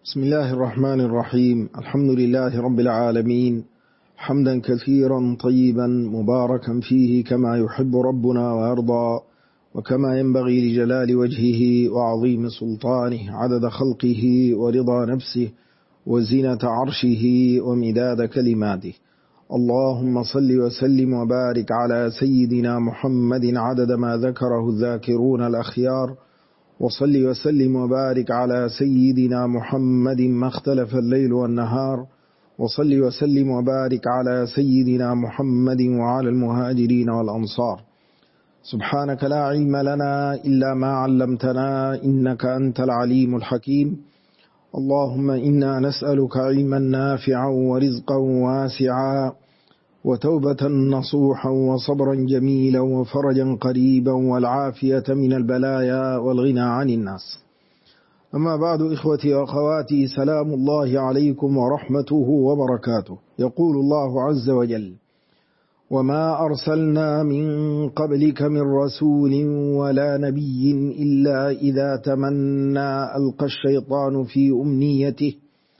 بسم الله الرحمن الرحيم. الحمد لله رب العالمين، حمدا كثيرا طيبا مباركا فيه كما يحب ربنا ويرضى، وكما ينبغي لجلال وجهه وعظيم سلطانه، عدد خلقه ورضا نفسه وزنة عرشه ومداد كلماته. اللهم صل وسلم وبارك على سيدنا محمد عدد ما ذكره الذاكرون الأخيار، وصل وسلم وبارك على سيدنا محمد ما اختلف الليل والنهار، وصل وسلم وبارك على سيدنا محمد وعلى المهاجرين والأنصار. سبحانك لا علم لنا إلا ما علمتنا إنك أنت العليم الحكيم. اللهم إنا نسألك علما نافعا ورزقا واسعا وتوبة نصوحا وصبرا جميلا وفرجا قريبا والعافية من البلايا والغنى عن الناس. أما بعد، إخوتي وأخواتي، سلام الله عليكم ورحمته وبركاته. يقول الله عز وجل: وما أرسلنا من قبلك من رسول ولا نبي إلا إذا تمنى ألقى الشيطان في أمنيته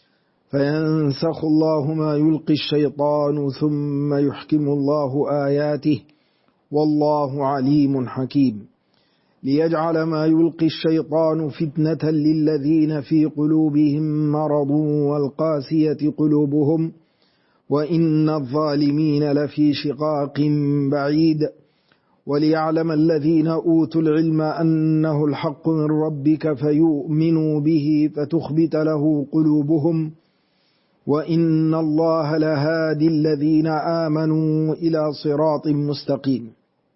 فينسخ الله ما يلقي الشيطان ثم يحكم الله آياته والله عليم حكيم. ليجعل ما يلقي الشيطان فتنة للذين في قلوبهم مرض والقاسية قلوبهم وإن الظالمين لفي شقاق بعيد. وليعلم الذين أوتوا العلم أنه الحق من ربك فيؤمنوا به فتخبت له قلوبهم وإن الله لهادي الذين آمنوا إلى صراط مستقيم.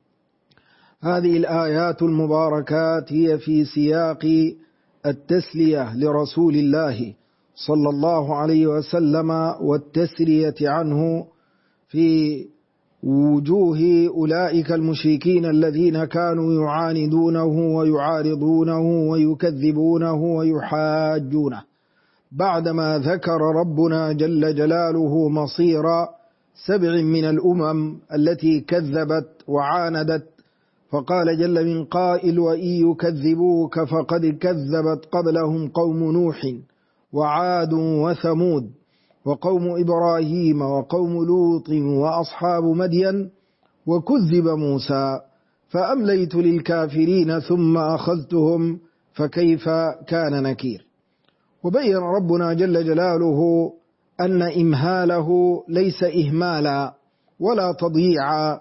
هذه الآيات المباركات هي في سياق التسلية لرسول الله صلى الله عليه وسلم والتسرية عنه في وجوه أولئك المشركين الذين كانوا يعاندونه ويعارضونه ويكذبونه ويحاجونه، بعدما ذكر ربنا جل جلاله مصير 7 من الأمم التي كذبت وعاندت، فقال جل من قائل: وإن يكذبوك فقد كذبت قبلهم قوم نوح وعاد وثمود وقوم إبراهيم وقوم لوط وأصحاب مدين وكذب موسى فأمليت للكافرين ثم أخذتهم فكيف كان نكير. وبين ربنا جل جلاله أن إمهاله ليس إهمالا ولا تضييعا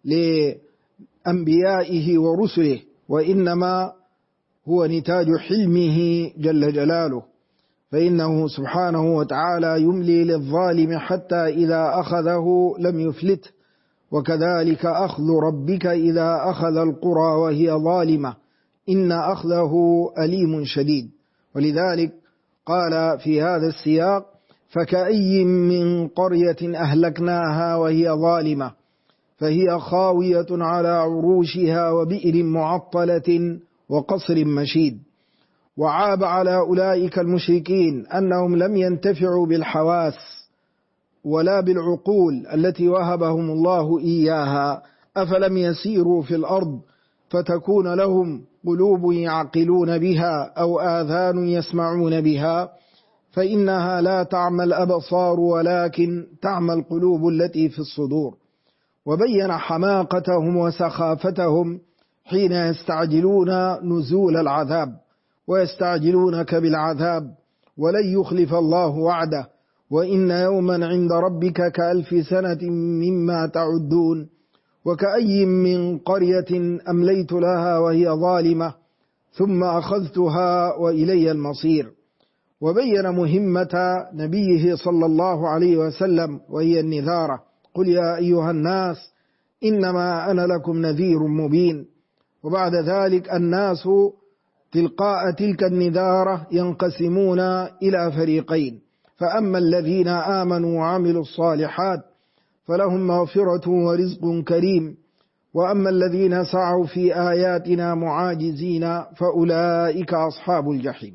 لأنبيائه ورسله، وإنما هو نتاج حلمه جل جلاله، فإنه سبحانه وتعالى يملي للظالم حتى إذا أخذه لم يفلته، وكذلك أخذ ربك إذا أخذ القرى وهي ظالمة إن أخذه أليم شديد. ولذلك قال في هذا السياق: فكأي من قرية أهلكناها وهي ظالمة فهي خاوية على عروشها وبئر معطلة وقصر مشيد. وعاب على أولئك المشركين أنهم لم ينتفعوا بالحواس ولا بالعقول التي وهبهم الله إياها، أفلم يسيروا في الأرض فتكون لهم قلوب يعقلون بها أو آذان يسمعون بها فإنها لا تعمى الأبصار ولكن تعمى القلوب التي في الصدور. وبين حماقتهم وسخافتهم حين يستعجلون نزول العذاب ويستعجلونك بالعذاب ولن يخلف الله وعده وإن يوما عند ربك كألف سنة مما تعدون. وكأي من قرية أمليت لها وهي ظالمة ثم أخذتها وإلي المصير. وبين مهمة نبيه صلى الله عليه وسلم وهي النذارة: قل يا أيها الناس إنما أنا لكم نذير مبين. وبعد ذلك الناس تلقاء تلك النذارة ينقسمون إلى فريقين: فأما الذين آمنوا وعملوا الصالحات فلهم مغفرة ورزق كريم، وأما الذين سعوا في آياتنا معاجزين فأولئك أصحاب الجحيم.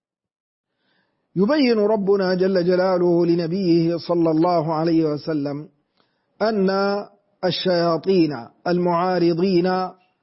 يبين ربنا جل جلاله لنبيه صلى الله عليه وسلم أن الشياطين المعارضين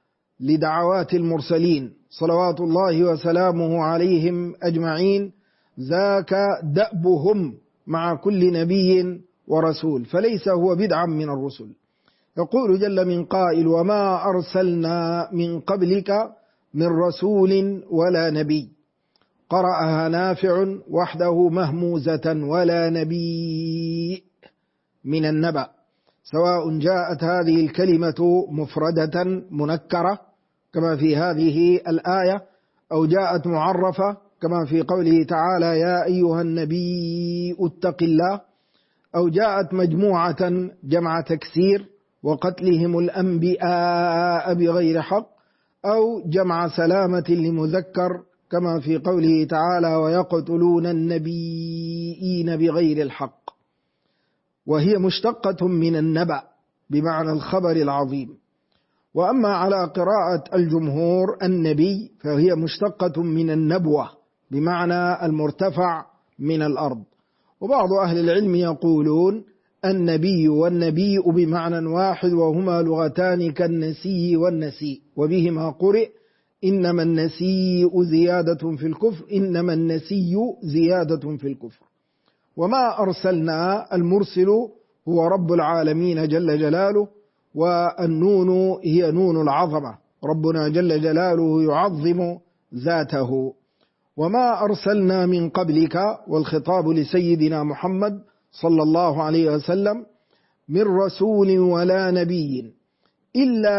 لدعوات المرسلين صلوات الله وسلامه عليهم أجمعين ذاك دأبهم مع كل نبي ورسول، فليس هو بدعا من الرسل. يقول جل من قائل: وما أرسلنا من قبلك من رسول ولا نبي. قرأها نافع وحده مهموزة: ولا نبي من النبأ، سواء جاءت هذه الكلمة مفردة منكرة كما في هذه الآية، أو جاءت معرفة كما في قوله تعالى: يا أيها النبي اتق الله، أو جاءت مجموعة جمع تكسير وقتلهم الأنبياء بغير حق، أو جمع سلامة لمذكر كما في قوله تعالى: ويقتلون النبيين بغير الحق. وهي مشتقة من النبأ بمعنى الخبر العظيم. وأما على قراءة الجمهور النبي فهي مشتقة من النبوة بمعنى المرتفع من الأرض. وبعض أهل العلم يقولون النبي والنبيء بمعنى واحد، وهما لغتان كالنسي والنسيء، وبهما قرئ إنما النسيء زيادة في الكفر، إنما النسي زيادة في الكفر. وما أرسلنا، المرسل هو رب العالمين جل جلاله، والنون هي نون العظمة، ربنا جل جلاله يعظم ذاته. وما أرسلنا من قبلك، والخطاب لسيدنا محمد صلى الله عليه وسلم، من رسول ولا نبي إلا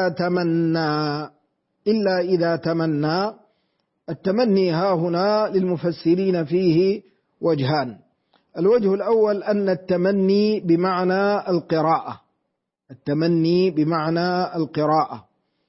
إذا تمنى. التمني ها هنا للمفسرين فيه وجهان. الوجه الأول أن التمني بمعنى القراءة، التمني بمعنى القراءة،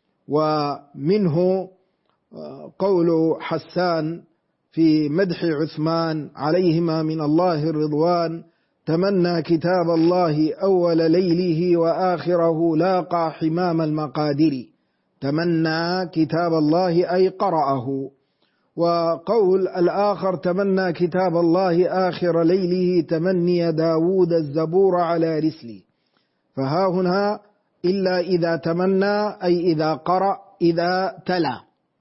ومنه قول حسان في مدح عثمان عليهما من الله الرضوان: تمنى كتاب الله أول ليله وآخره لاقى حمام المقادر. تمنى كتاب الله أي قرأه. وقول الآخر: تمنى كتاب الله آخر ليله تمني داود الزبور على رسلي. فها هنا إلا إذا تمنى أي إذا قرأ، إذا تلا.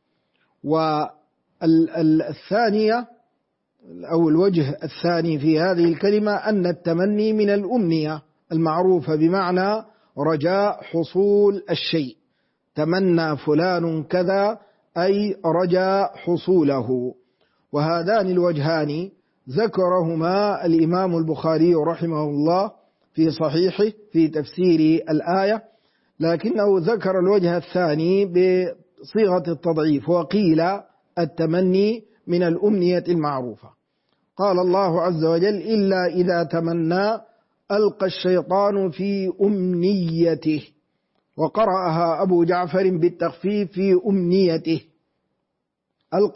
والثانية أو الوجه الثاني في هذه الكلمة أن التمني من الأمنية المعروفة بمعنى رجاء حصول الشيء. تمنى فلان كذا أي رجاء حصوله. وهذان الوجهان ذكرهما الإمام البخاري رحمه الله في صحيحه في تفسير الآية، لكنه ذكر الوجه الثاني بصيغة التضعيف، وقيل التمني من الأمنية المعروفة. قال الله عز وجل: إلا إذا تمنى ألقى الشيطان في أمنيته. وقرأها أبو جعفر بالتخفيف في أمنيته. ألقى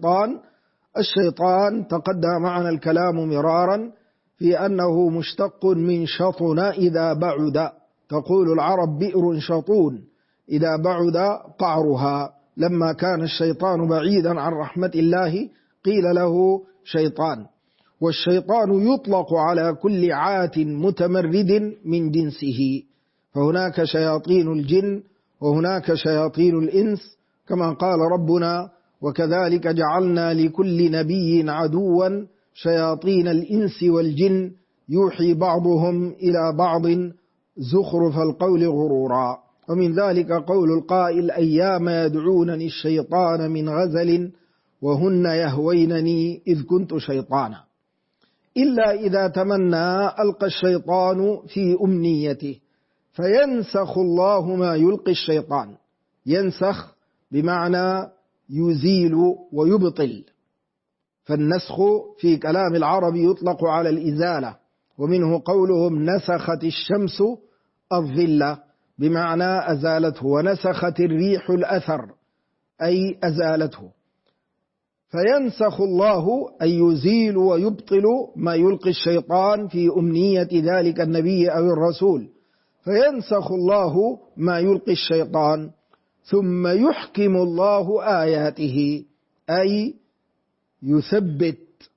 الشيطان تقدم معنا الكلام مرارا في أنه مشتق من شطن إذا بعد. تقول العرب: بئر شطون إذا بعد قعرها. لما كان الشيطان بعيدا عن رحمة الله قيل له شيطان. والشيطان يطلق على كل عات متمرد من جنسه، فهناك شياطين الجن وهناك شياطين الإنس، كما قال ربنا: وكذلك جعلنا لكل نبي عدوا شياطين الإنس والجن يوحي بعضهم إلى بعض زخرف القول غرورا. ومن ذلك قول القائل: أيام يدعونني الشيطان من غزل وهن يهوينني إذ كنت شيطانا. إلا إذا تمنى ألقى الشيطان في أمنيته فينسخ الله ما يلقي الشيطان. ينسخ بمعنى يزيل ويبطل، فالنسخ في كلام العرب يطلق على الإزالة، ومنه قولهم: نسخت الشمس الظل، بمعنى أزالته، ونسخت الريح الأثر أي أزالته. فينسخ الله أي يزيل ويبطل ما يلقي الشيطان في أمنية ذلك النبي أو الرسول. فينسخ الله ما يلقي الشيطان ثم يحكم الله آياته أي يثبت.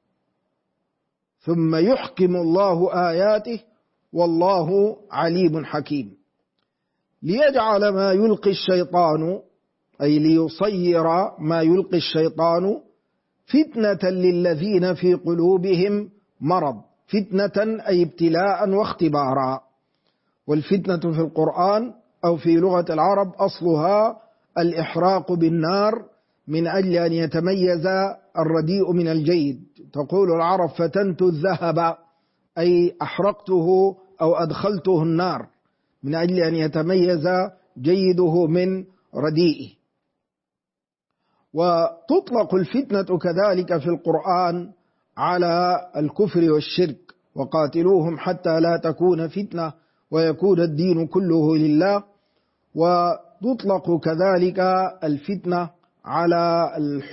ثم يحكم الله آياته والله عليم حكيم. ليجعل ما يلقي الشيطان أي ليصير ما يلقي الشيطان فتنة للذين في قلوبهم مرض. فتنة أي ابتلاء واختبارا. والفتنة في القرآن أو في لغة العرب أصلها الإحراق بالنار من أجل أن يتميز الرديء من الجيد. تقول العرب فتنت الذهب، أي أحرقته أو أدخلته النار من أجل أن يتميز جيده من رديئه. وتطلق الفتنة كذلك في القرآن على الكفر والشرك، وقاتلوهم حتى لا تكون فتنة ويكون الدين كله لله. وتطلق كذلك الفتنة على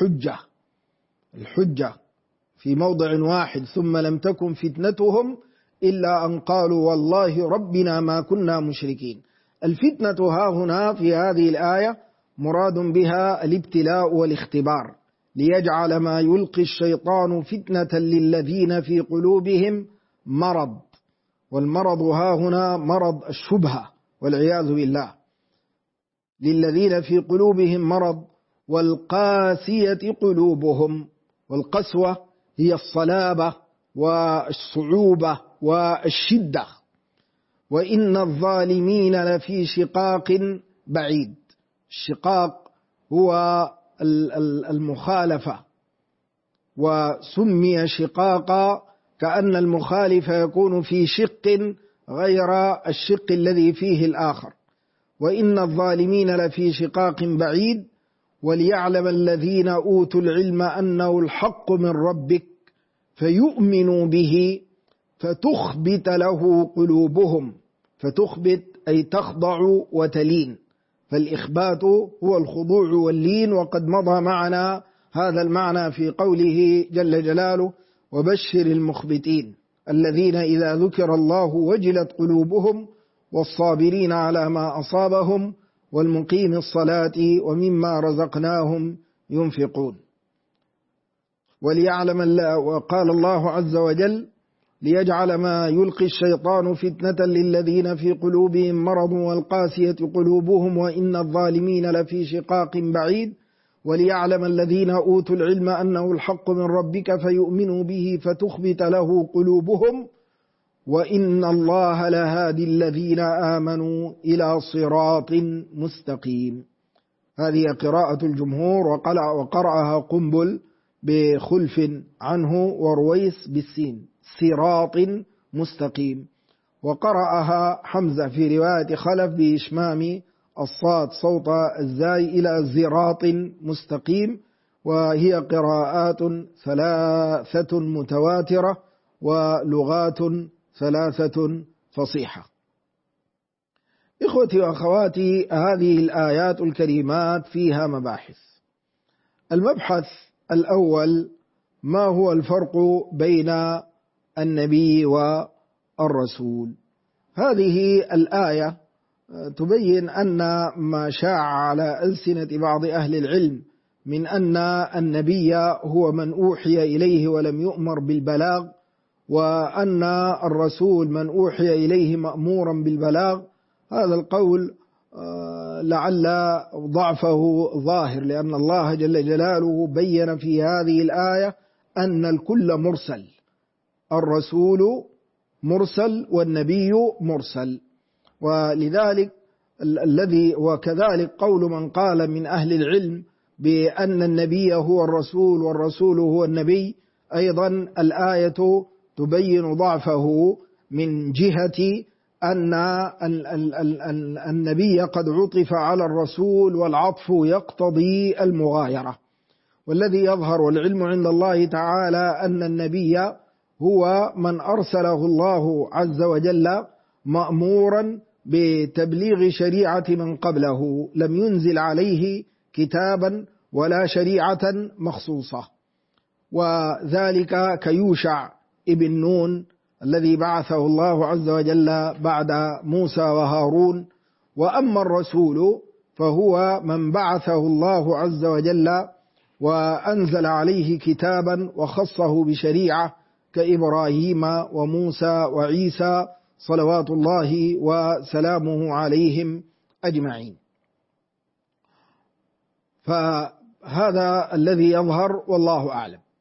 الحجة في موضع واحد: ثم لم تكن فتنتهم إلا أن قالوا والله ربنا ما كنا مشركين. الفتنة ها هنا في هذه الآية مراد بها الابتلاء والاختبار، ليجعل ما يلقي الشيطان فتنة للذين في قلوبهم مرض. والمرض ها هنا مرض الشبهة والعياذ بالله. للذين في قلوبهم مرض والقاسية قلوبهم. والقسوة هي الصلابة والصعوبة والشدة. وإن الظالمين لفي شقاق بعيد. الشقاق هو المخالفة، وسمي شقاقا كأن المخالف يكون في شق غير الشق الذي فيه الآخر. وإن الظالمين لفي شقاق بعيد وليعلم الذين أوتوا العلم أنه الحق من ربك فيؤمنوا به فتخبت له قلوبهم. فتخبت أي تخضع وتلين، فالإخبات هو الخضوع واللين. وقد مضى معنا هذا المعنى في قوله جل جلاله: وبشر المخبتين الذين إذا ذكر الله وجلت قلوبهم والصابرين على ما أصابهم والمقيم الصلاة ومما رزقناهم ينفقون. وليعلم وقال الله عز وجل: ليجعل ما يلقي الشيطان فتنة للذين في قلوبهم مرض والقاسية قلوبهم وإن الظالمين لفي شقاق بعيد وليعلم الذين أوتوا العلم أنه الحق من ربك فيؤمنوا به فتخبت له قلوبهم وإن الله لهادي الذين آمنوا إلى صراط مستقيم. هذه قراءة الجمهور، وقرأها قنبل بخلف عنه ورويس بالسين: صراط مستقيم. وقرأها حمزة في رواية خلف بإشمام الصاد صوت الزاي إلى زراط مستقيم. وهي قراءات ثلاثة متواترة ولغات ثلاثة فصيحة. إخوتي وأخواتي، هذه الآيات الكريمات فيها مباحث. المبحث الأول: ما هو الفرق بين النبي والرسول؟ هذه الآية تبين أن ما شاع على ألسنة بعض أهل العلم من أن النبي هو من أوحي إليه ولم يؤمر بالبلاغ، وأن الرسول من أوحي إليه مأمورا بالبلاغ، هذا القول لعل ضعفه ظاهر، لأن الله جل جلاله بين في هذه الآية أن الكل مرسل، الرسول مرسل والنبي مرسل. ولذلك وكذلك قول من قال من أهل العلم بأن النبي هو الرسول والرسول هو النبي، أيضا الآية تبين ضعفه من جهة أن النبي قد عطف على الرسول والعطف يقتضي المغايرة. والذي يظهر والعلم عند الله تعالى أن النبي هو من أرسله الله عز وجل مأمورا بتبليغ شريعة من قبله، لم ينزل عليه كتابا ولا شريعة مخصوصة. وذلك كيوشع ابن نون الذي بعثه الله عز وجل بعد موسى وهارون. وأما الرسول فهو من بعثه الله عز وجل وأنزل عليه كتابا وخصه بشريعة كإبراهيم وموسى وعيسى صلوات الله وسلامه عليهم أجمعين. فهذا الذي يظهر والله أعلم.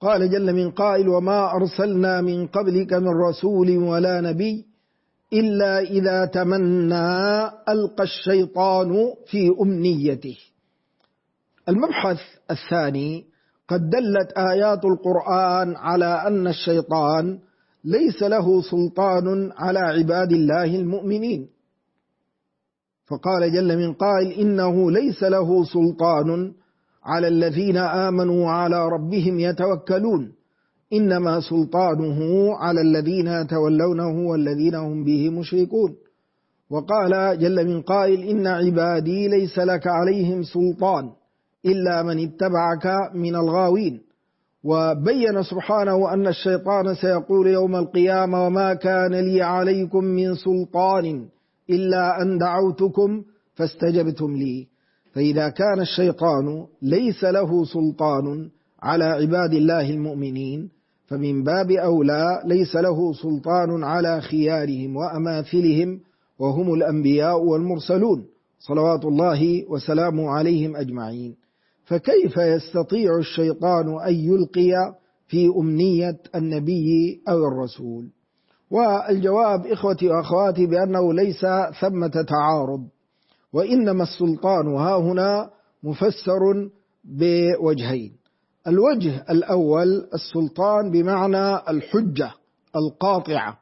قال جل من قائل وما أرسلنا من قبلك من رسول ولا نبي إلا إذا تمنى ألقى الشيطان في أمنيته. المبحث الثاني: قد دلت آيات القرآن على أن الشيطان ليس له سلطان على عباد الله المؤمنين، فقال جل من قائل إنه ليس له سلطان على الذين آمنوا وعلى ربهم يتوكلون إنما سلطانه على الذين يتولونه والذين هم به مشركون. وقال جل من قائل إن عبادي ليس لك عليهم سلطان إلا من اتبعك من الغاوين. وبين سبحانه أن الشيطان سيقول يوم القيامة وما كان لي عليكم من سلطان إلا أن دعوتكم فاستجبتم لي. فإذا كان الشيطان ليس له سلطان على عباد الله المؤمنين فمن باب أولى ليس له سلطان على خيارهم وأماثلهم وهم الأنبياء والمرسلون صلوات الله وسلامه عليهم أجمعين. فكيف يستطيع الشيطان أن يلقي في أمنية النبي أو الرسول؟ والجواب إخوتي وأخواتي بأنه ليس ثمة تعارض، وإنما السلطان ها هنا مفسر بوجهين. الوجه الأول السلطان بمعنى الحجة القاطعة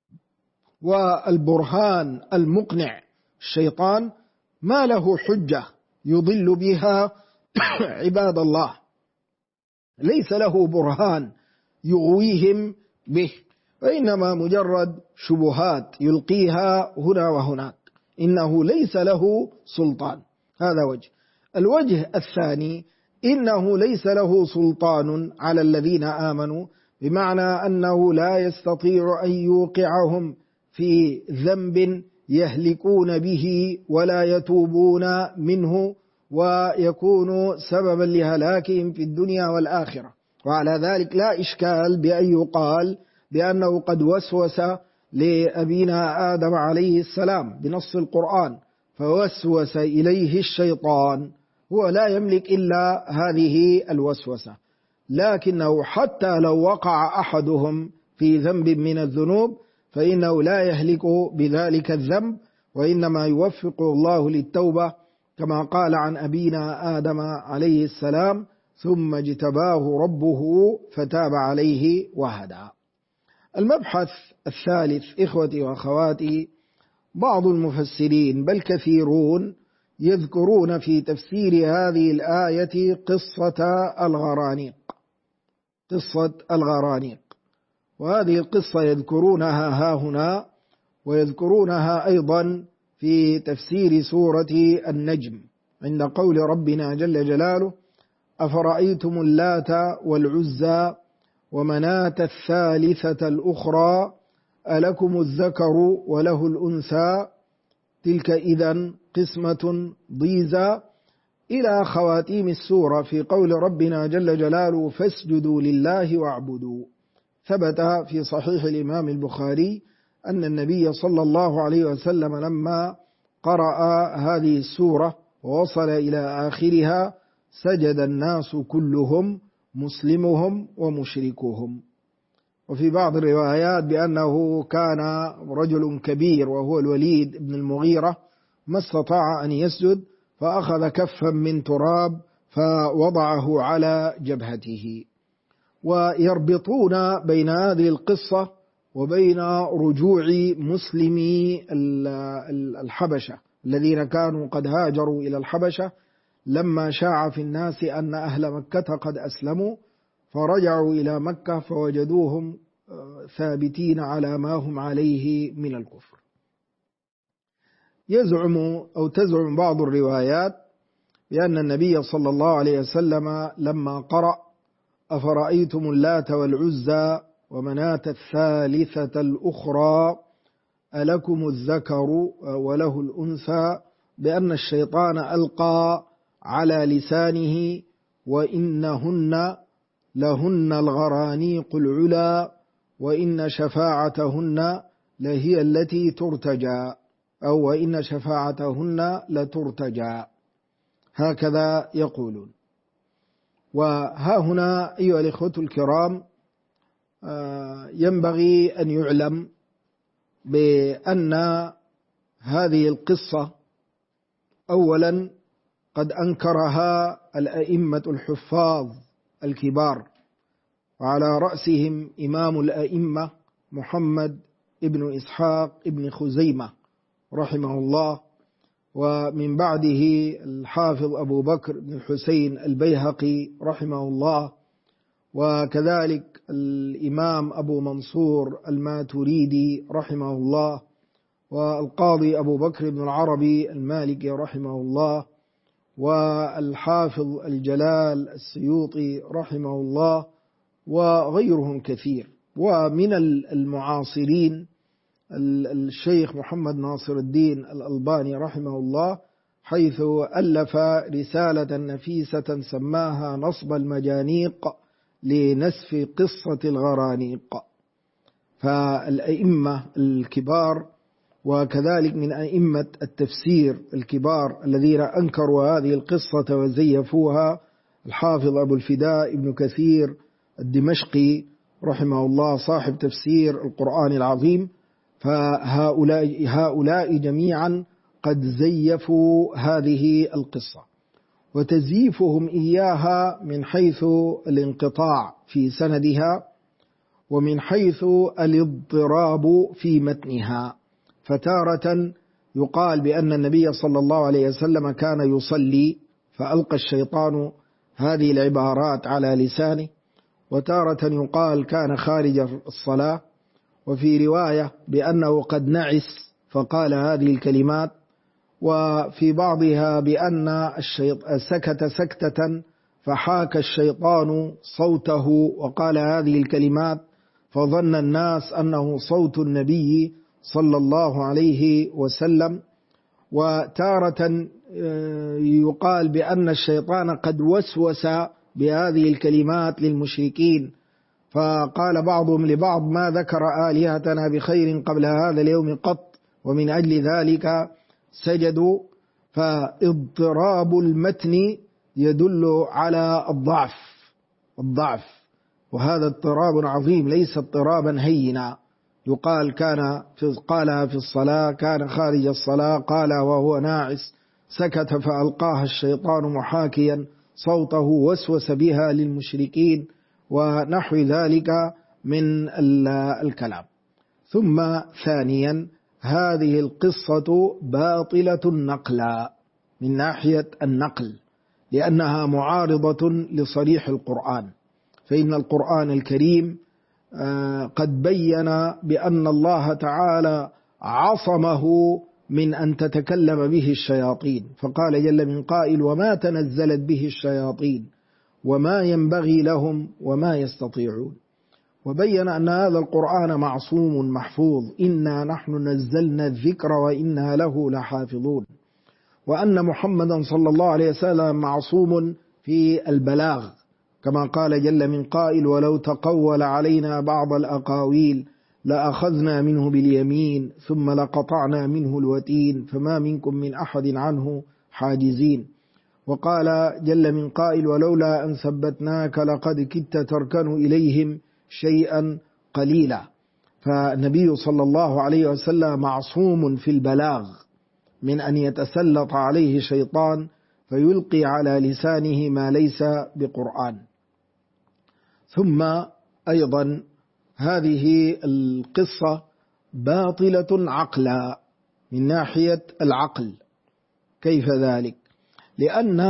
والبرهان المقنع. الشيطان ما له حجة يضل بها عباد الله، ليس له برهان يغويهم به، وإنما مجرد شبهات يلقيها هنا وهناك، إنه ليس له سلطان. هذا وجه. الوجه الثاني إنه ليس له سلطان على الذين آمنوا، بمعنى أنه لا يستطيع أن يوقعهم في ذنب يهلكون به ولا يتوبون منه ويكون سببا لهلاكهم في الدنيا والآخرة. وعلى ذلك لا إشكال بأن يقال بأنه قد وسوس لأبينا آدم عليه السلام بنص القرآن، فوسوس إليه الشيطان، هو لا يملك إلا هذه الوسوسة، لكنه حتى لو وقع أحدهم في ذنب من الذنوب فإنه لا يهلك بذلك الذنب، وإنما يوفق الله للتوبة كما قال عن أبينا آدم عليه السلام ثم اجتباه ربه فتاب عليه وهدى. المبحث الثالث إخوتي وأخواتي: بعض المفسرين بل كثيرون يذكرون في تفسير هذه الآية قصة الغرانيق، وهذه القصة يذكرونها ها هنا، ويذكرونها أيضا في تفسير سورة النجم عند قول ربنا جل جلاله أفرأيتم اللات والعزى ومناة الثالثة الأخرى ألكم الذكر وله الأنثى تلك إذن قسمة ضيزى، إلى خواتيم السورة في قول ربنا جل جلاله فاسجدوا لله واعبدوا. ثبت في صحيح الإمام البخاري أن النبي صلى الله عليه وسلم لما قرأ هذه السورة ووصل إلى آخرها سجد الناس كلهم مسلمهم ومشركوهم. وفي بعض الروايات بأنه كان رجل كبير وهو الوليد بن المغيرة ما استطاع أن يسجد فأخذ كفا من تراب فوضعه على جبهته. ويربطون بين هذه القصة وبين رجوع مسلمي الحبشة الذين كانوا قد هاجروا إلى الحبشة لما شاع في الناس أن أهل مكة قد أسلموا، فرجعوا إلى مكة فوجدوهم ثابتين على ما هم عليه من الكفر. تزعم بعض الروايات بأن النبي صلى الله عليه وسلم لما قرأ أفرأيتم اللات والعزى ومناة الثالثة الأخرى ألكم الذكر وله الأنثى بأن الشيطان ألقى على لسانه وإنهن لهن الغرانيق العلا وإن شفاعتهن لهي التي ترتجى، أو وإن شفاعتهن لترتجى، هكذا يقولون. وها هنا أيها الإخوة الكرام ينبغي أن يعلم بأن هذه القصة أولا قد أنكرها الأئمة الحفاظ الكبار، وعلى رأسهم إمام الأئمة محمد ابن إسحاق ابن خزيمة رحمه الله، ومن بعده الحافظ أبو بكر بن الحسين البيهقي رحمه الله، وكذلك الإمام أبو منصور الماتريدي رحمه الله، والقاضي أبو بكر بن العربي المالكي رحمه الله، والحافظ الجلال السيوطي رحمه الله، وغيرهم كثير. ومن المعاصرين الشيخ محمد ناصر الدين الألباني رحمه الله، حيث ألف رسالة نفيسة سماها نصب المجانيق لنسف قصة الغرانيق. فالأئمة الكبار وكذلك من أئمة التفسير الكبار الذين أنكروا هذه القصة وزيفوها الحافظ أبو الفداء ابن كثير الدمشقي رحمه الله صاحب تفسير القرآن العظيم، فهؤلاء جميعا قد زيفوا هذه القصة، وتزييفهم إياها من حيث الانقطاع في سندها ومن حيث الاضطراب في متنها. فتارة يقال بأن النبي صلى الله عليه وسلم كان يصلي فألقى الشيطان هذه العبارات على لسانه، وتارة يقال كان خارج الصلاة، وفي رواية بأنه قد نعس فقال هذه الكلمات، وفي بعضها بأن سكت سكتة فحاك الشيطان صوته وقال هذه الكلمات، فظن الناس أنه صوت النبي صلى الله عليه وسلم. وتارة يقال بأن الشيطان قد وسوس بهذه الكلمات للمشركين، فقال بعضهم لبعض ما ذكر آلهتنا بخير قبل هذا اليوم قط، ومن أجل ذلك سجدوا. فاضطراب المتن يدل على الضعف، وهذا اضطراب عظيم ليس اضطرابا هينا. يقال قالها في الصلاة، كان خارج الصلاة، قال وهو ناعس، سكت فألقاها الشيطان محاكيا صوته وسوس بها للمشركين، ونحو ذلك من الكلام. ثم ثانيا هذه القصة باطلة نقلا من ناحية النقل، لأنها معارضة لصريح القرآن، فإن القرآن الكريم قد بين بأن الله تعالى عصمه من أن تتكلم به الشياطين، فقال جل من قائل وما تنزلت به الشياطين وما ينبغي لهم وما يستطيعون. وبين أن هذا القرآن معصوم محفوظ، إنا نحن نزلنا الذكر وإنا له لحافظون، وأن محمدا صلى الله عليه وسلم معصوم في البلاغ، كما قال جل من قائل ولو تقول علينا بعض الأقاويل لأخذنا منه باليمين ثم لقطعنا منه الوتين فما منكم من أحد عنه حاجزين. وقال جل من قائل ولولا أن ثبتناك لقد كدت تركن إليهم شيئا قليلا. فالنبي صلى الله عليه وسلم معصوم في البلاغ من أن يتسلط عليه شيطان فيلقي على لسانه ما ليس بقرآن. ثم أيضا هذه القصة باطلة عقلا من ناحية العقل. كيف ذلك؟ لأن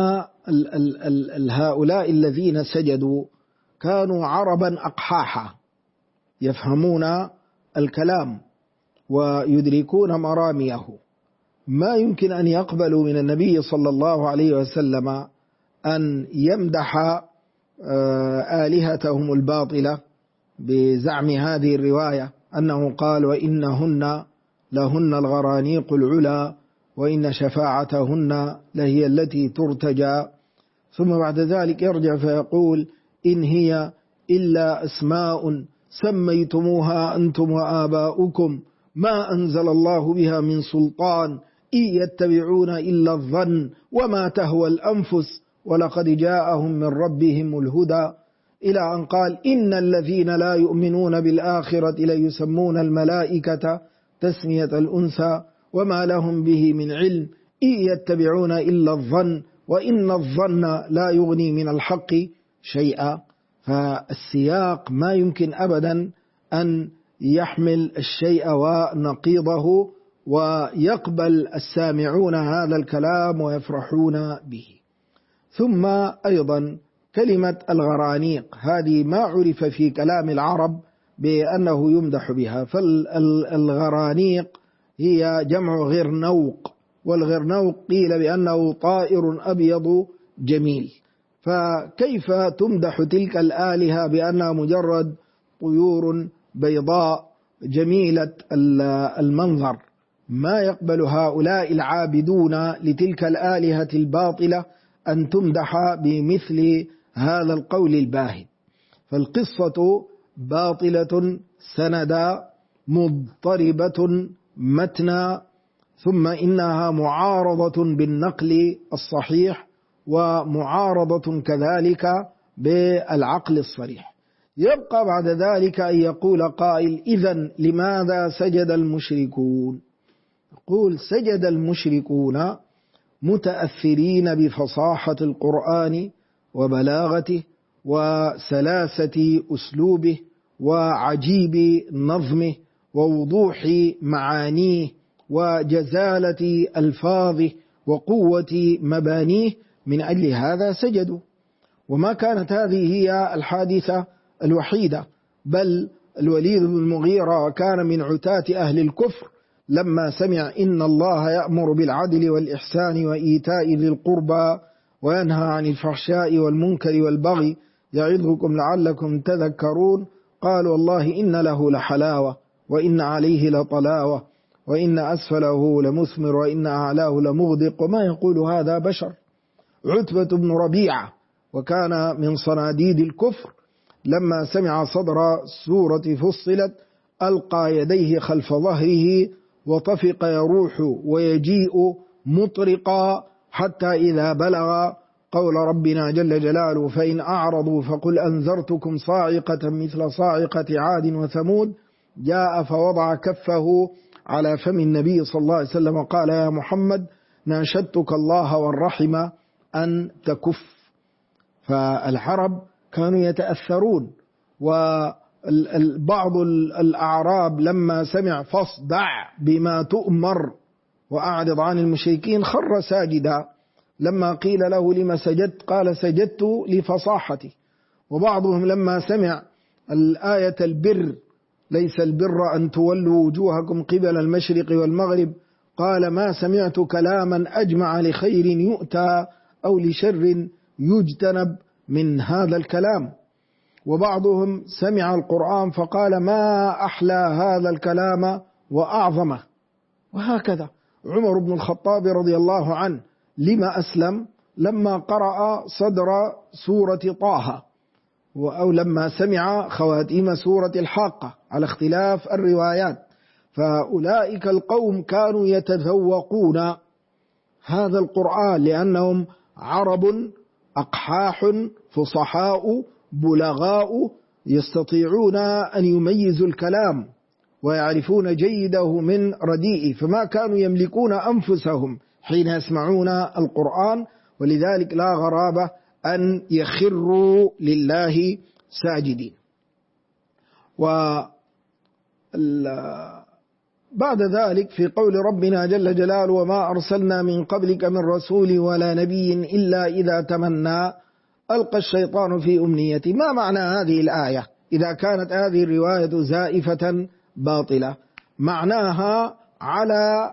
هؤلاء الذين سجدوا كانوا عربا أقحاحا يفهمون الكلام ويدركون مراميه، ما يمكن أن يقبلوا من النبي صلى الله عليه وسلم أن يمدح آلهتهم الباطلة بزعم هذه الرواية أنه قال وإنهن لهن الغرانيق العلا وإن شفاعتهن لهي التي ترتجى، ثم بعد ذلك يرجع فيقول إن هي إلا أسماء سميتموها أنتم وآباؤكم ما أنزل الله بها من سلطان إن يتبعون إلا الظن وما تهوى الأنفس ولقد جاءهم من ربهم الهدى، إلى أن قال إن الذين لا يؤمنون بالآخرة ليسمون الملائكة تسمية الأنثى وما لهم به من علم إن يتبعون إلا الظن وإن الظن لا يغني من الحق شيئا. فالسياق ما يمكن أبدا أن يحمل الشيء ونقيضه، ويقبل السامعون هذا الكلام ويفرحون به. ثم أيضا كلمة الغرانيق، هذه ما عرف في كلام العرب بأنه يمدح بها. فالغرانيق هي جمع غرنوق، والغرنوق قيل بأنه طائر أبيض جميل. فكيف تمدح تلك الآلهة بأنها مجرد طيور بيضاء جميلة المنظر؟ ما يقبل هؤلاء العابدون لتلك الآلهة الباطلة أن تمدح بمثل هذا القول الباهت. فالقصة باطلة سندا، مضطربة متنا، ثم إنها معارضة بالنقل الصحيح ومعارضة كذلك بالعقل الصريح. يبقى بعد ذلك أن يقول قائل إذن لماذا سجد المشركون؟ يقول سجد المشركون متأثرين بفصاحة القرآن وبلاغته وسلاسة أسلوبه وعجيب نظمه ووضوح معانيه وجزالة ألفاظه وقوة مبانيه، من أجل هذا سجدوا. وما كانت هذه هي الحادثة الوحيدة، بل الوليد بن المغيرة كان من عتاة أهل الكفر لما سمع إن الله يأمر بالعدل والإحسان وإيتاء ذي القربى وينهى عن الفحشاء والمنكر والبغي يعظكم لعلكم تذكرون، قال والله إن له لحلاوة وإن عليه لطلاوة وإن أسفله لمثمر وإن أعلاه لمغدق، وما يقول هذا بشر. عتبة بن ربيعة وكان من صناديد الكفر لما سمع صدر سورة فصلت ألقى يديه خلف ظهره وطفق يروح ويجيء مطرقا حتى إذا بلغ قول ربنا جل جلاله فإن أعرضوا فقل أنذرتكم صاعقة مثل صاعقة عاد وثمود، جاء فوضع كفه على فم النبي صلى الله عليه وسلم وقال يا محمد ناشدتك الله والرحمة أن تكف. فالعرب كانوا يتأثرون، وبعض الأعراب لما سمع فاصدع بما تؤمر وأعرض عن المشركين خر ساجدا، لما قيل له لما سجدت قال سجدت لفصاحتي. وبعضهم لما سمع الآية البر ليس البر أن تولوا وجوهكم قبل المشرق والمغرب قال ما سمعت كلاما أجمع لخير يؤتى أو لشر يجتنب من هذا الكلام. وبعضهم سمع القرآن فقال ما أحلى هذا الكلام وأعظمه. وهكذا عمر بن الخطاب رضي الله عنه لما أسلم لما قرأ صدر سورة طه، أو لما سمع خواتيم سورة الحاقة على اختلاف الروايات. فأولئك القوم كانوا يتذوقون هذا القرآن لأنهم عرب أقحاح فصحاء بلغاء يستطيعون أن يميزوا الكلام ويعرفون جيده من رديئه، فما كانوا يملكون أنفسهم حين يسمعون القرآن، ولذلك لا غرابة أن يخروا لله ساجدين. وبعد ذلك في قول ربنا جل جلاله وما أرسلنا من قبلك من رسول ولا نبي إلا إذا تمنى ألقى الشيطان في أمنيته. ما معنى هذه الآية إذا كانت هذه الرواية زائفة باطلة؟ معناها على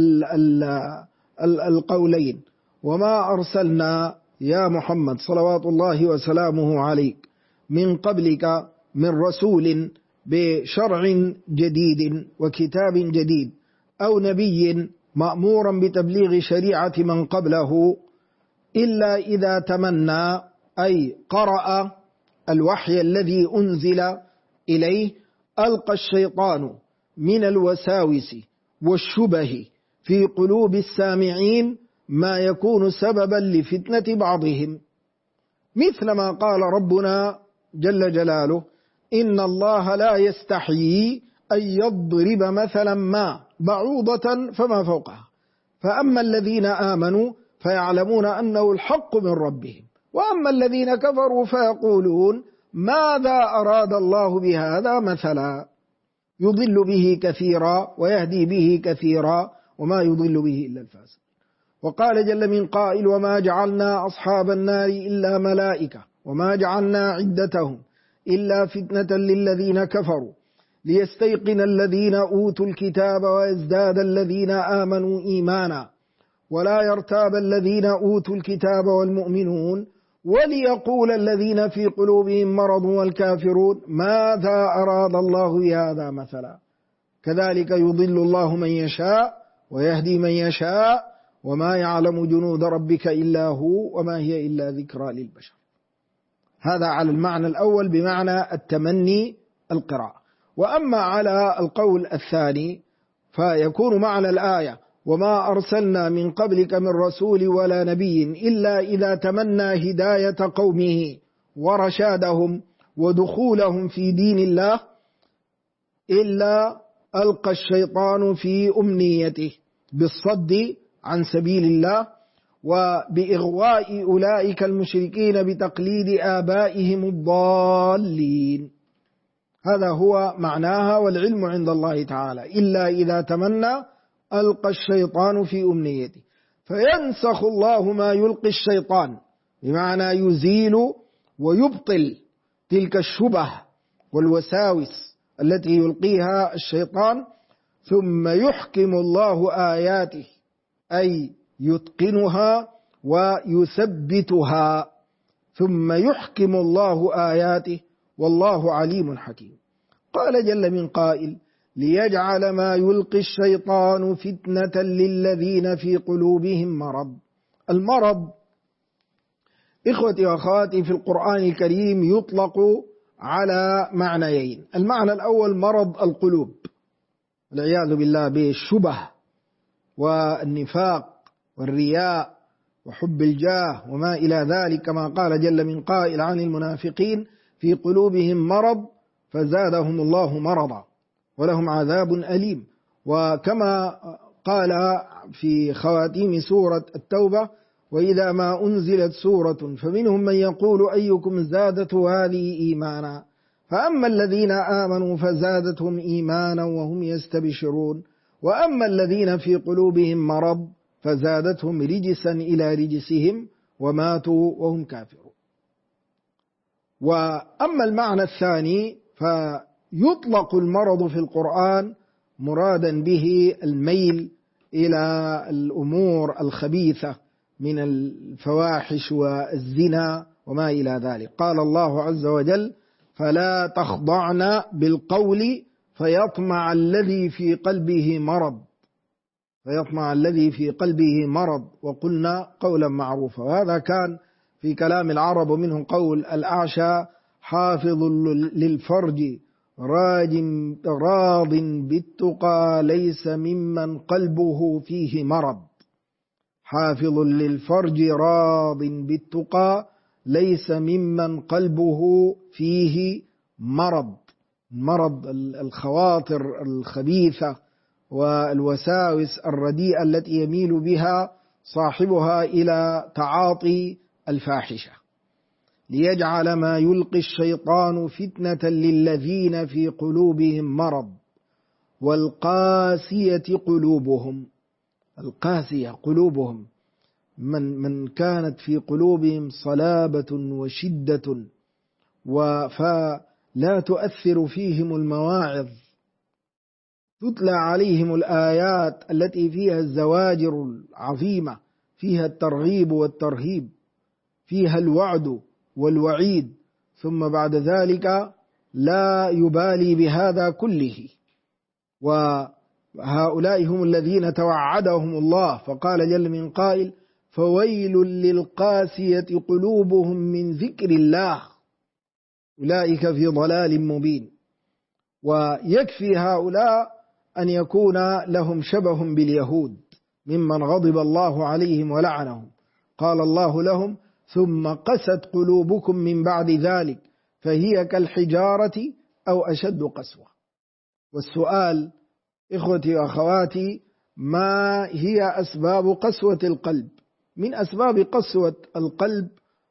القولين، وما أرسلنا يا محمد صلوات الله وسلامه عليك من قبلك من رسول بشرع جديد وكتاب جديد أو نبي مأمورا بتبليغ شريعة من قبله إلا إذا تمنى، أي قرأ الوحي الذي أنزل إليه، ألقى الشيطان من الوساوس والشبه في قلوب السامعين ما يكون سببا لفتنة بعضهم، مثل ما قال ربنا جل جلاله: إن الله لا يستحيي أن يضرب مثلا ما بعوضة فما فوقها، فأما الذين آمنوا فيعلمون أنه الحق من ربهم، وأما الذين كفروا فيقولون ماذا أراد الله بهذا مثلا، يضل به كثيرا ويهدي به كثيرا وما يضل به إلا الفاسق. وقال جل من قائل: وما جعلنا أصحاب النار إلا ملائكة وما جعلنا عدتهم إلا فتنة للذين كفروا ليستيقن الذين أوتوا الكتاب ويزداد الذين آمنوا إيمانا ولا يرتاب الذين أوتوا الكتاب والمؤمنون وليقول الذين في قلوبهم مرض والكافرون ماذا أراد الله بهذا مثلا، كذلك يضل الله من يشاء ويهدي من يشاء وما يعلم جنود ربك إلا هو وما هي إلا ذكرى للبشر. هذا على المعنى الأول بمعنى التمني القراءة. وأما على القول الثاني فيكون معنى الآية: وما أرسلنا من قبلك من رسول ولا نبي إلا إذا تمنى هداية قومه ورشادهم ودخولهم في دين الله إلا ألقى الشيطان في أمنيته بالصد عن سبيل الله وبإغواء أولئك المشركين بتقليد آبائهم الضالين. هذا هو معناها، والعلم عند الله تعالى. إلا إذا تمنى ألقى الشيطان في أمنيته، فينسخ الله ما يلقي الشيطان، بمعنى يزيل ويبطل تلك الشبه والوساوس التي يلقيها الشيطان، ثم يحكم الله آياته، أي يتقنها ويثبتها، ثم يحكم الله آياته والله عليم حكيم. قال جل من قائل: ليجعل ما يلقي الشيطان فتنة للذين في قلوبهم مرض. المرض إخوتي وأخواتي في القرآن الكريم يطلق على معنيين: المعنى الأول مرض القلوب والعياذ بالله بالشبه والنفاق والرياء وحب الجاه وما إلى ذلك، كما قال جل من قائل عن المنافقين: في قلوبهم مرض فزادهم الله مرضا ولهم عذاب أليم. وكما قال في خواتيم سورة التوبة: وإذا ما أنزلت سورة فمنهم من يقول أيكم زادته هذه إيمانا فأما الذين آمنوا فزادتهم إيمانا وهم يستبشرون وأما الذين في قلوبهم مرض فزادتهم رجسا إلى رجسهم وماتوا وهم كافرون. وأما المعنى الثاني فيطلق المرض في القرآن مرادا به الميل إلى الأمور الخبيثة من الفواحش والزنا وما إلى ذلك. قال الله عز وجل: فلا تخضعن بالقول فيطمع الذي في قلبه مرض وقلنا قولا معروفا. وهذا كان في كلام العرب، ومنهم قول الأعشى: حافظ للفرج راض بالتقى ليس ممن قلبه فيه مرض. حافظ للفرج راض بالتقى ليس ممن قلبه فيه مرض الخواطر الخبيثة والوساوس الرديئة التي يميل بها صاحبها إلى تعاطي الفاحشة. ليجعل ما يلقي الشيطان فتنة للذين في قلوبهم مرض والقاسية قلوبهم. القاسية قلوبهم من كانت في قلوبهم صلابة وشدة فلا تؤثر فيهم المواعظ، تتلى عليهم الآيات التي فيها الزواجر العظيمة، فيها الترغيب والترهيب، فيها الوعد والوعيد، ثم بعد ذلك لا يبالي بهذا كله. وهؤلاء هم الذين توعدهم الله، فقال جل من قائل: فويل للقاسية قلوبهم من ذكر الله أولئك في ضلال مبين. ويكفي هؤلاء أن يكون لهم شبه باليهود ممن غضب الله عليهم ولعنهم. قال الله لهم: ثم قست قلوبكم من بعد ذلك فهي كالحجارة أو أشد قسوة. والسؤال إخوتي وأخواتي: ما هي أسباب قسوة القلب؟ من أسباب قسوة القلب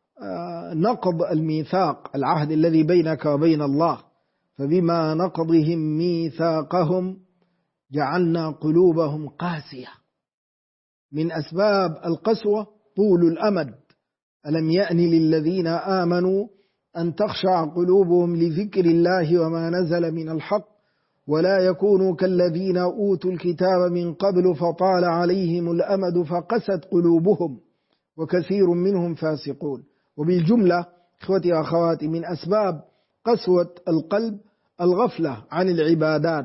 نقض الميثاق، العهد الذي بينك وبين الله، فبما نقضهم ميثاقهم جعلنا قلوبهم قاسية. من أسباب القسوة طول الأمد. ألم يأن للذين آمنوا أن تخشع قلوبهم لذكر الله وما نزل من الحق ولا يكونوا كالذين أوتوا الكتاب من قبل فطال عليهم الأمد فقست قلوبهم وكثير منهم فاسقون. وبالجملة إخوتي وأخواتي من أسباب قسوة القلب الغفلة عن العبادات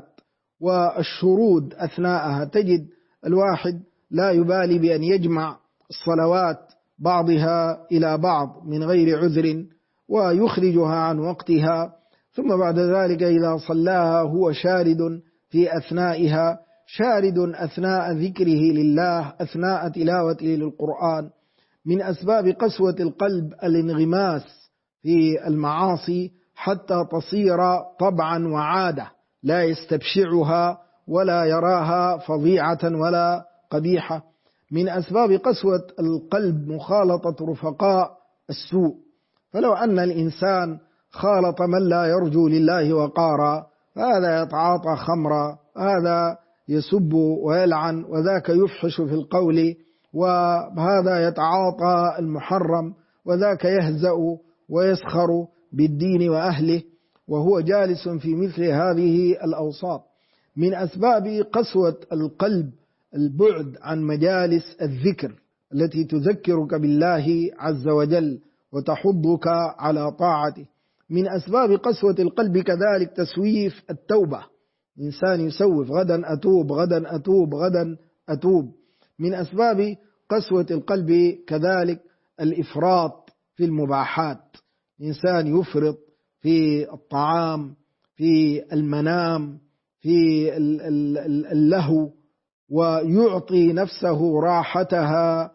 والشرود أثناءها. تجد الواحد لا يبالي بأن يجمع الصلوات بعضها إلى بعض من غير عذر ويخرجها عن وقتها، ثم بعد ذلك إذا صلاها هو شارد في أثنائها، شارد أثناء ذكره لله، أثناء تلاوته للقرآن. من أسباب قسوة القلب الانغماس في المعاصي حتى تصير طبعا وعادة، لا يستبشعها ولا يراها فظيعة ولا قبيحة. من أسباب قسوة القلب مخالطة رفقاء السوء. فلو أن الإنسان خالط من لا يرجو لله وقارا، هذا يتعاطى خمرا، هذا يسب ويلعن، وذاك يفحش في القول، وهذا يتعاطى المحرم، وذاك يهزأ ويسخر بالدين وأهله، وهو جالس في مثل هذه الأوساط. من أسباب قسوة القلب البعد عن مجالس الذكر التي تذكرك بالله عز وجل وتحضك على طاعته. من أسباب قسوة القلب كذلك تسويف التوبة. إنسان يسوف: غدا أتوب، غدا أتوب، غدا أتوب. من أسباب قسوة القلب كذلك الإفراط في المباحات. إنسان يفرط في الطعام، في المنام، في اللهو، ويعطي نفسه راحتها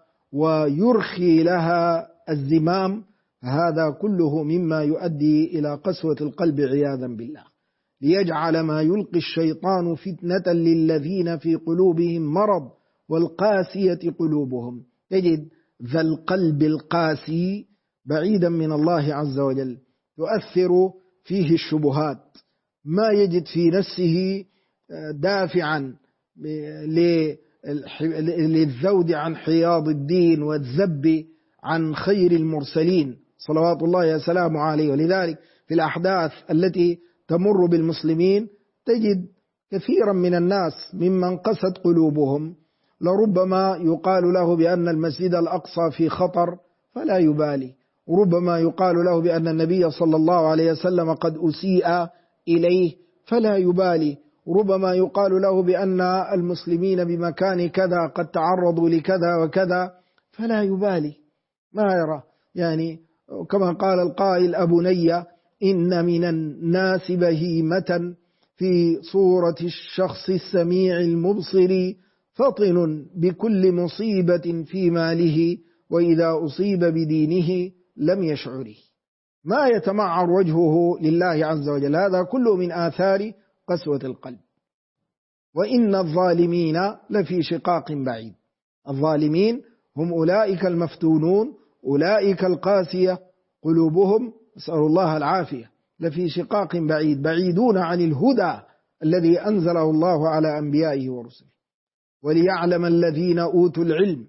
ويرخي لها الزمام. هذا كله مما يؤدي إلى قسوة القلب عياذا بالله. ليجعل ما يلقي الشيطان فتنة للذين في قلوبهم مرض والقاسية قلوبهم. تجد ذا القلب القاسي بعيدا من الله عز وجل تؤثر فيه الشبهات، ما يجد في نفسه دافعا للذود عن حياض الدين والذب عن خير المرسلين صلوات الله وسلامه عليه. ولذلك في الأحداث التي تمر بالمسلمين تجد كثيرا من الناس ممن قست قلوبهم، لربما يقال له بأن المسجد الأقصى في خطر فلا يبالي، وربما يقال له بأن النبي صلى الله عليه وسلم قد أسيء إليه فلا يبالي، ربما يقال له بأن المسلمين بمكان كذا قد تعرضوا لكذا وكذا فلا يبالي، ما يرى. يعني كما قال القائل: أبني إن من الناس بهيمة في صورة الشخص السميع المبصر فطن بكل مصيبة في ماله وإذا أصيب بدينه لم يشعره. ما يتمعر وجهه لله عز وجل. هذا كله من آثار قسوة القلب. وإن الظالمين لفي شقاق بعيد. الظالمين هم أولئك المفتونون، أولئك القاسية قلوبهم، نسأل الله العافية، لفي شقاق بعيد، بعيدون عن الهدى الذي أنزله الله على أنبيائه ورسله. وليعلم الذين أوتوا العلم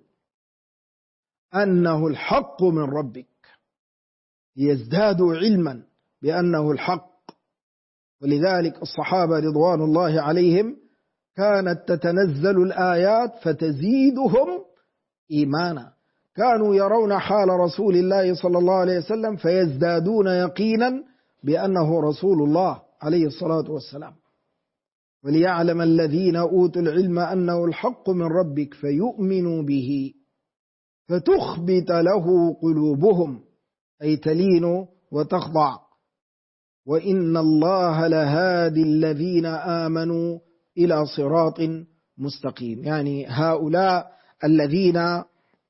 أنه الحق من ربك، ليزدادوا علما بأنه الحق. ولذلك الصحابة رضوان الله عليهم كانت تتنزل الآيات فتزيدهم إيمانا، كانوا يرون حال رسول الله صلى الله عليه وسلم فيزدادون يقينا بأنه رسول الله عليه الصلاة والسلام. وليعلم الذين أوتوا العلم أنه الحق من ربك فيؤمنوا به فتخبت له قلوبهم، أي تلين وتخضع. وإن الله لهادي الذين آمنوا إلى صراط مستقيم. يعني هؤلاء الذين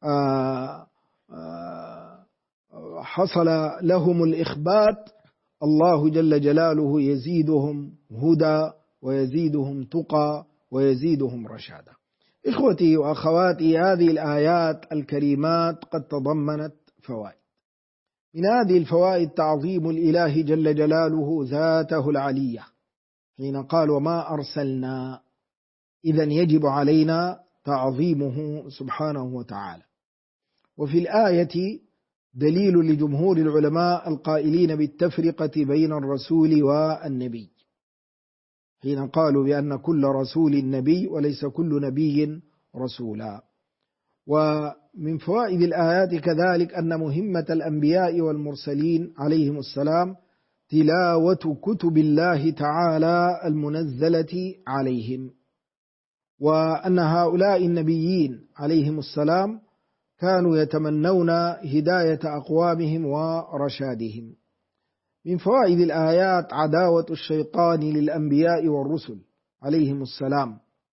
حصل لهم الإخبات الله جل جلاله يزيدهم هدى ويزيدهم تقى ويزيدهم رشادا. إخوتي وأخواتي، هذه الآيات الكريمات قد تضمنت فوائد. من هذه الفوائد تعظيم الإله جل جلاله ذاته العلية حين قال وما أرسلنا، إذن يجب علينا تعظيمه سبحانه وتعالى. وفي الآية دليل لجمهور العلماء القائلين بالتفرقة بين الرسول والنبي حين قالوا بأن كل رسول نبي وليس كل نبي رسولا. ومن فوائد الآيات كذلك أن مهمة الأنبياء والمرسلين عليهم السلام تلاوة كتب الله تعالى المنزلة عليهم، وأن هؤلاء النبيين عليهم السلام كانوا يتمنون هداية أقوامهم ورشادهم. من فوائد الآيات عداوة الشيطان للأنبياء والرسل عليهم السلام.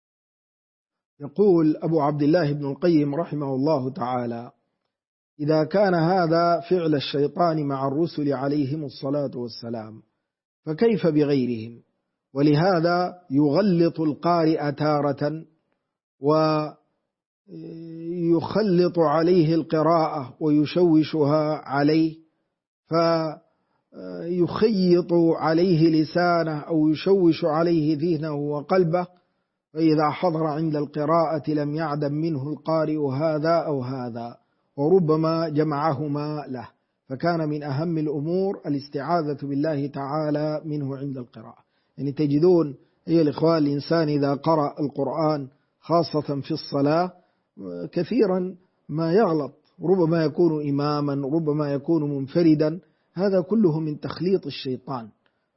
يقول أبو عبد الله بن القيم رحمه الله تعالى: إذا كان هذا فعل الشيطان مع الرسل عليهم الصلاة والسلام فكيف بغيرهم؟ ولهذا يغلط القارئ تارة ويخلط عليه القراءة ويشوشها عليه، فيخيط عليه لسانه أو يشوش عليه ذهنه وقلبه، فإذا حضر عند القراءة لم يعدم منه القارئ هذا أو هذا، وربما جمعهما له، فكان من أهم الأمور الاستعاذة بالله تعالى منه عند القراءة. يعني تجدون أيها الإخوان الإنسان إذا قرأ القرآن خاصة في الصلاة كثيرا ما يغلط، ربما يكون إماما، ربما يكون منفردا، هذا كله من تخليط الشيطان.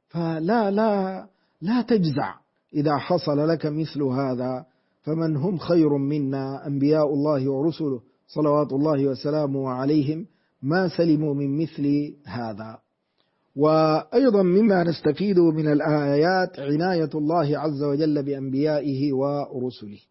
لا تجزع إذا حصل لك مثل هذا، فمن هم خير منا أنبياء الله ورسله صلوات الله وسلامه عليهم ما سلموا من مثل هذا. وأيضا مما نستفيد من الآيات عناية الله عز وجل بأنبيائه ورسله،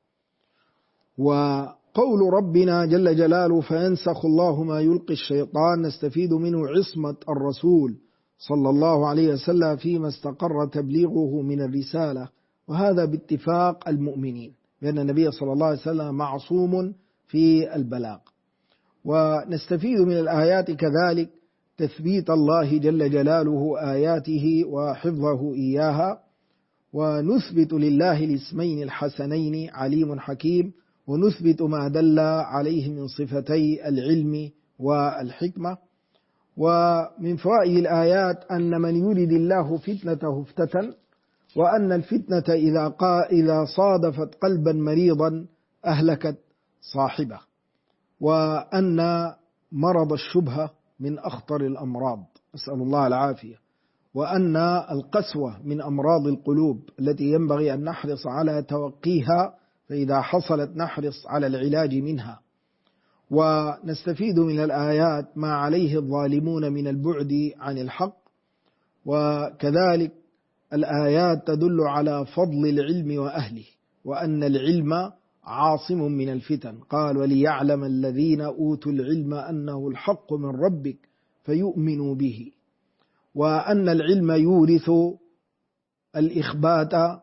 وقول ربنا جل جلاله فينسخ الله ما يلقي الشيطان، نستفيد منه عصمة الرسول صلى الله عليه وسلم فيما استقر تبليغه من الرسالة، وهذا باتفاق المؤمنين لأن النبي صلى الله عليه وسلم معصوم في البلاغ. ونستفيد من الآيات كذلك تثبيت الله جل جلاله آياته وحفظه إياها، ونثبت لله الاسمين الحسنين عليم حكيم، ونثبت ما دل عليه من صفتي العلم والحكمة. ومن فوائد الآيات أن من يرد الله فتنته افتتن، وأن الفتنة إذا صادفت قلبا مريضا أهلكت صاحبه، وأن مرض الشبهة من أخطر الأمراض، نسأل الله العافية، وأن القسوة من أمراض القلوب التي ينبغي أن نحرص على توقيها، فإذا حصلت نحرص على العلاج منها. ونستفيد من الآيات ما عليه الظالمون من البعد عن الحق، وكذلك الآيات تدل على فضل العلم وأهله، وأن العلم عاصم من الفتن. قال وليعلم الذين أوتوا العلم أنه الحق من ربك فيؤمنوا به، وأن العلم يورث الإخبات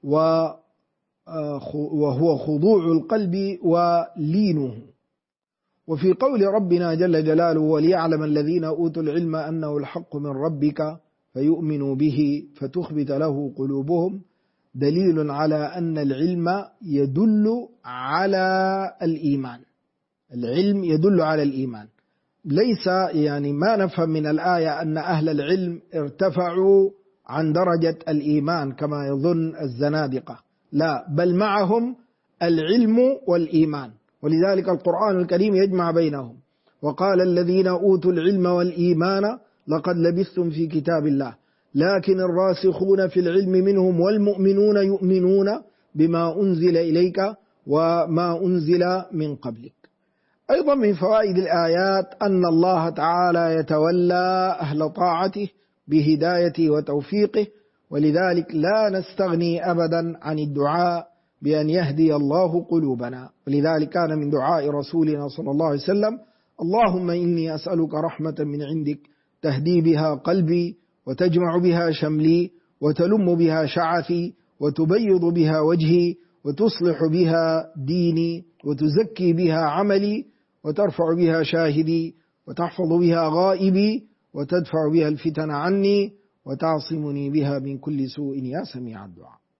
وهو خضوع القلب ولينه. وفي قول ربنا جل جلاله وليعلم الذين أوتوا العلم أنه الحق من ربك فيؤمنوا به فتخبت له قلوبهم، دليل على أن العلم يدل على الإيمان. العلم يدل على الإيمان، ليس يعني ما نفهم من الآية أن أهل العلم ارتفعوا عن درجة الإيمان كما يظن الزنادقة، لا، بل معهم العلم والإيمان، ولذلك القرآن الكريم يجمع بينهم. وقال الذين أوتوا العلم والإيمان لقد لبثتم في كتاب الله لكن الراسخون في العلم منهم والمؤمنون يؤمنون بما أنزل إليك وما أنزل من قبلك. أيضا من فوائد الآيات أن الله تعالى يتولى أهل طاعته بهدايته وتوفيقه، ولذلك لا نستغني أبدا عن الدعاء بأن يهدي الله قلوبنا. ولذلك كان من دعاء رسولنا صلى الله عليه وسلم: اللهم إني أسألك رحمة من عندك تهدي بها قلبي وتجمع بها شملي وتلم بها شعثي وتبيض بها وجهي وتصلح بها ديني وتزكي بها عملي وترفع بها شاهدي وتحفظ بها غائبي وتدفع بها الفتن عني وتعصمني بها من كل سوء يا سميع الدعاء.